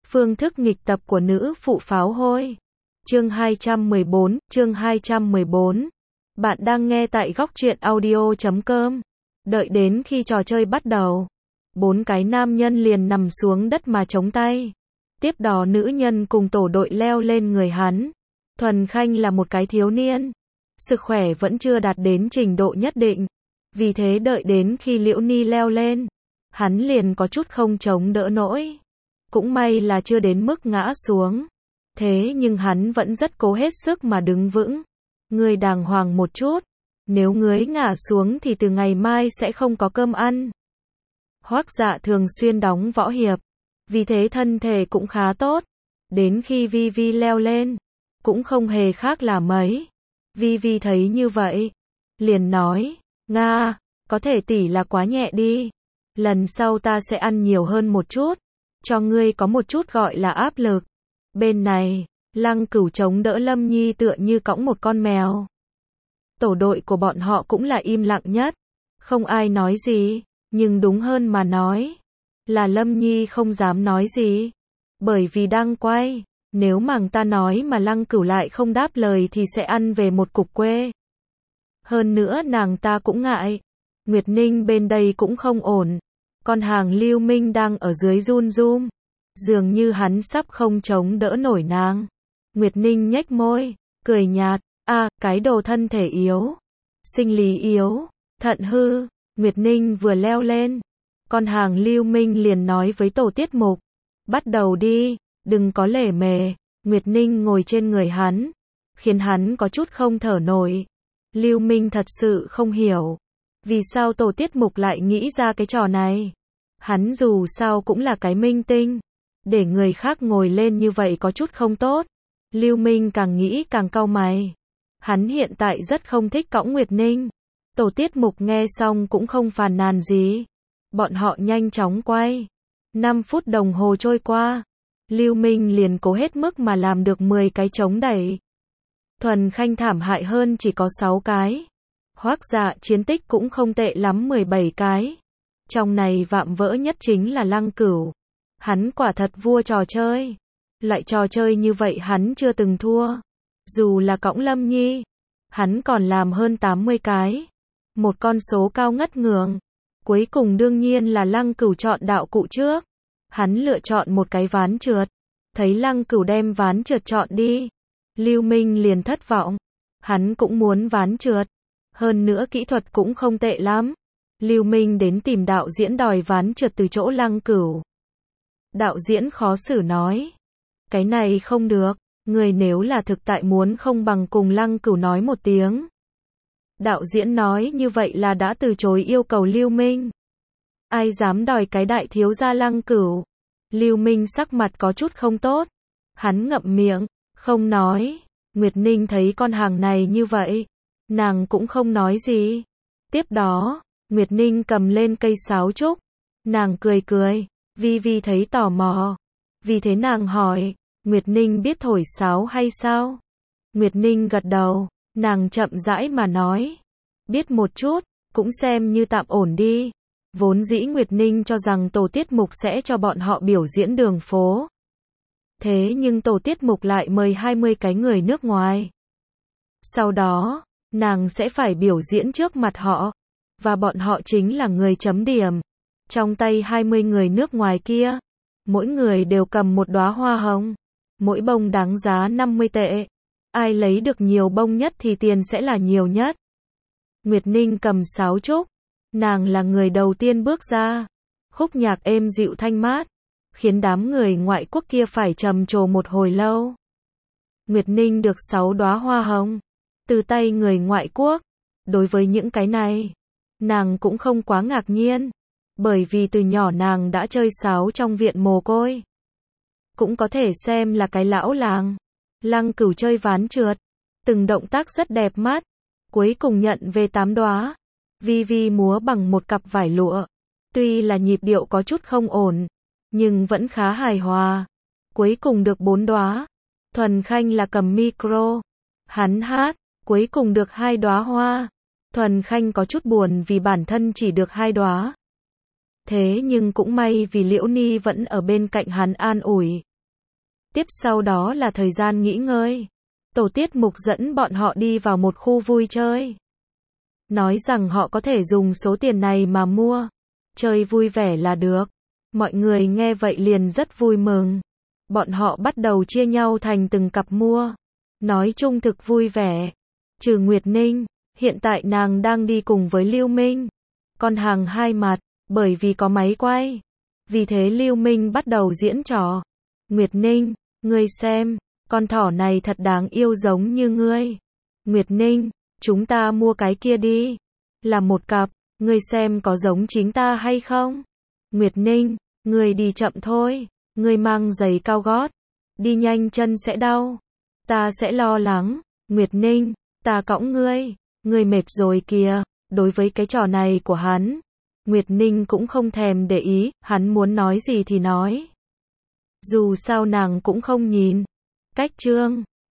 Phương thức nghịch tập của nữ phụ pháo hôi. Chương 214. Bạn đang nghe tại góc truyện audio.com. Đợi đến khi trò chơi bắt đầu, 4 cái nam nhân liền nằm xuống đất mà chống tay. Tiếp đó nữ nhân cùng tổ đội leo lên người hắn. Thuần Khanh là một cái thiếu niên, sức khỏe vẫn chưa đạt đến trình độ nhất định. Vì thế đợi đến khi Liễu Ni leo lên, hắn liền có chút không chống đỡ nổi. Cũng may là chưa đến mức ngã xuống. Thế nhưng hắn vẫn rất cố hết sức mà đứng vững. Ngươi đàng hoàng một chút, nếu ngươi ngã xuống thì từ ngày mai sẽ không có cơm ăn. Hoắc Dạ thường xuyên đóng võ hiệp, vì thế thân thể cũng khá tốt. Đến khi Vi Vi leo lên, cũng không hề khác là mấy. Vi Vi thấy như vậy, liền nói, Nga, có thể tỷ là quá nhẹ đi. Lần sau ta sẽ ăn nhiều hơn một chút, cho ngươi có một chút gọi là áp lực. Bên này, Lăng Cửu chống đỡ Lâm Nhi tựa như cõng một con mèo. Tổ đội của bọn họ cũng là im lặng nhất, không ai nói gì, nhưng đúng hơn mà nói, là Lâm Nhi không dám nói gì, bởi vì đang quay, nếu màng ta nói mà Lăng Cửu lại không đáp lời thì sẽ ăn về một cục quê. Hơn nữa nàng ta cũng ngại, Nguyệt Ninh bên đây cũng không ổn, con hàng Lưu Minh đang ở dưới run run, dường như hắn sắp không chống đỡ nổi nàng. Nguyệt Ninh nhếch môi, cười nhạt, cái đồ thân thể yếu, sinh lý yếu, thận hư. Nguyệt Ninh vừa leo lên, con hàng Lưu Minh liền nói với tổ tiết mục, bắt đầu đi, đừng có lề mề. Nguyệt Ninh ngồi trên người hắn, khiến hắn có chút không thở nổi. Lưu Minh thật sự không hiểu, vì sao tổ tiết mục lại nghĩ ra cái trò này. Hắn dù sao cũng là cái minh tinh, để người khác ngồi lên như vậy có chút không tốt. Lưu Minh càng nghĩ càng cau mày. Hắn hiện tại rất không thích cõng Nguyệt Ninh. Tổ tiết mục nghe xong cũng không phàn nàn gì. Bọn họ nhanh chóng quay. 5 phút đồng hồ trôi qua, Lưu Minh liền cố hết mức mà làm được 10 cái chống đẩy. Thuần Khanh thảm hại hơn chỉ có 6 cái. Hoắc Dạ chiến tích cũng không tệ lắm 17 cái. Trong này vạm vỡ nhất chính là Lăng Cửu. Hắn quả thật vua trò chơi. Loại trò chơi như vậy hắn chưa từng thua. Dù là cõng Lâm Nhi, hắn còn làm hơn 80 cái. Một con số cao ngất ngưỡng. Cuối cùng đương nhiên là Lăng Cửu chọn đạo cụ trước. Hắn lựa chọn một cái ván trượt. Thấy Lăng Cửu đem ván trượt chọn đi, Lưu Minh liền thất vọng. Hắn cũng muốn ván trượt. Hơn nữa kỹ thuật cũng không tệ lắm. Lưu Minh đến tìm đạo diễn đòi ván trượt từ chỗ Lăng Cửu. Đạo diễn khó xử nói, cái này không được, người nếu là thực tại muốn không bằng cùng Lăng Cửu nói một tiếng. Đạo diễn nói như vậy là đã từ chối yêu cầu Lưu Minh. Ai dám đòi cái đại thiếu gia Lăng Cửu. Lưu Minh sắc mặt có chút không tốt. Hắn ngậm miệng, không nói. Nguyệt Ninh thấy con hàng này như vậy, nàng cũng không nói gì. Tiếp đó, Nguyệt Ninh cầm lên cây sáo trúc. Nàng cười cười, Vi Vi thấy tò mò. Vì thế nàng hỏi, Nguyệt Ninh biết thổi sáo hay sao? Nguyệt Ninh gật đầu, nàng chậm rãi mà nói, biết một chút, cũng xem như tạm ổn đi. Vốn dĩ Nguyệt Ninh cho rằng tổ tiết mục sẽ cho bọn họ biểu diễn đường phố. Thế nhưng tổ tiết mục lại mời 20 cái người nước ngoài. Sau đó, nàng sẽ phải biểu diễn trước mặt họ. Và bọn họ chính là người chấm điểm. Trong tay 20 người nước ngoài kia, mỗi người đều cầm một đóa hoa hồng. Mỗi bông đáng giá 50 tệ. Ai lấy được nhiều bông nhất thì tiền sẽ là nhiều nhất. Nguyệt Ninh cầm sáo trúc. Nàng là người đầu tiên bước ra. Khúc nhạc êm dịu thanh mát, khiến đám người ngoại quốc kia phải trầm trồ một hồi lâu. Nguyệt Ninh được 6 đóa hoa hồng từ tay người ngoại quốc. Đối với những cái này, nàng cũng không quá ngạc nhiên, bởi vì từ nhỏ nàng đã chơi sáo trong viện mồ côi. Cũng có thể xem là cái lão làng. Lăng Cửu chơi ván trượt, từng động tác rất đẹp mắt, cuối cùng nhận về 8 đóa. Vi Vi múa bằng một cặp vải lụa, tuy là nhịp điệu có chút không ổn, nhưng vẫn khá hài hòa. Cuối cùng được 4 đóa. Thuần Khanh là cầm micro, hắn hát, cuối cùng được 2 đóa hoa. Thuần Khanh có chút buồn vì bản thân chỉ được 2 đóa. Thế nhưng cũng may vì Liễu Ni vẫn ở bên cạnh hắn an ủi. Tiếp sau đó là thời gian nghỉ ngơi. Tổ tiết mục dẫn bọn họ đi vào một khu vui chơi. Nói rằng họ có thể dùng số tiền này mà mua. Chơi vui vẻ là được. Mọi người nghe vậy liền rất vui mừng. Bọn họ bắt đầu chia nhau thành từng cặp mua. Nói chung thực vui vẻ. Trừ Nguyệt Ninh, hiện tại nàng đang đi cùng với Lưu Minh. Con hàng hai mặt, bởi vì có máy quay. Vì thế Lưu Minh bắt đầu diễn trò. Nguyệt Ninh, ngươi xem, con thỏ này thật đáng yêu giống như ngươi. Nguyệt Ninh, chúng ta mua cái kia đi. Là một cặp, ngươi xem có giống chính ta hay không? Nguyệt Ninh, ngươi đi chậm thôi, ngươi mang giày cao gót. Đi nhanh chân sẽ đau. Ta sẽ lo lắng. Nguyệt Ninh, ta cõng ngươi mệt rồi kìa. Đối với cái trò này của hắn, Nguyệt Ninh cũng không thèm để ý, hắn muốn nói gì thì nói. Dù sao nàng cũng không nhìn. Cách chương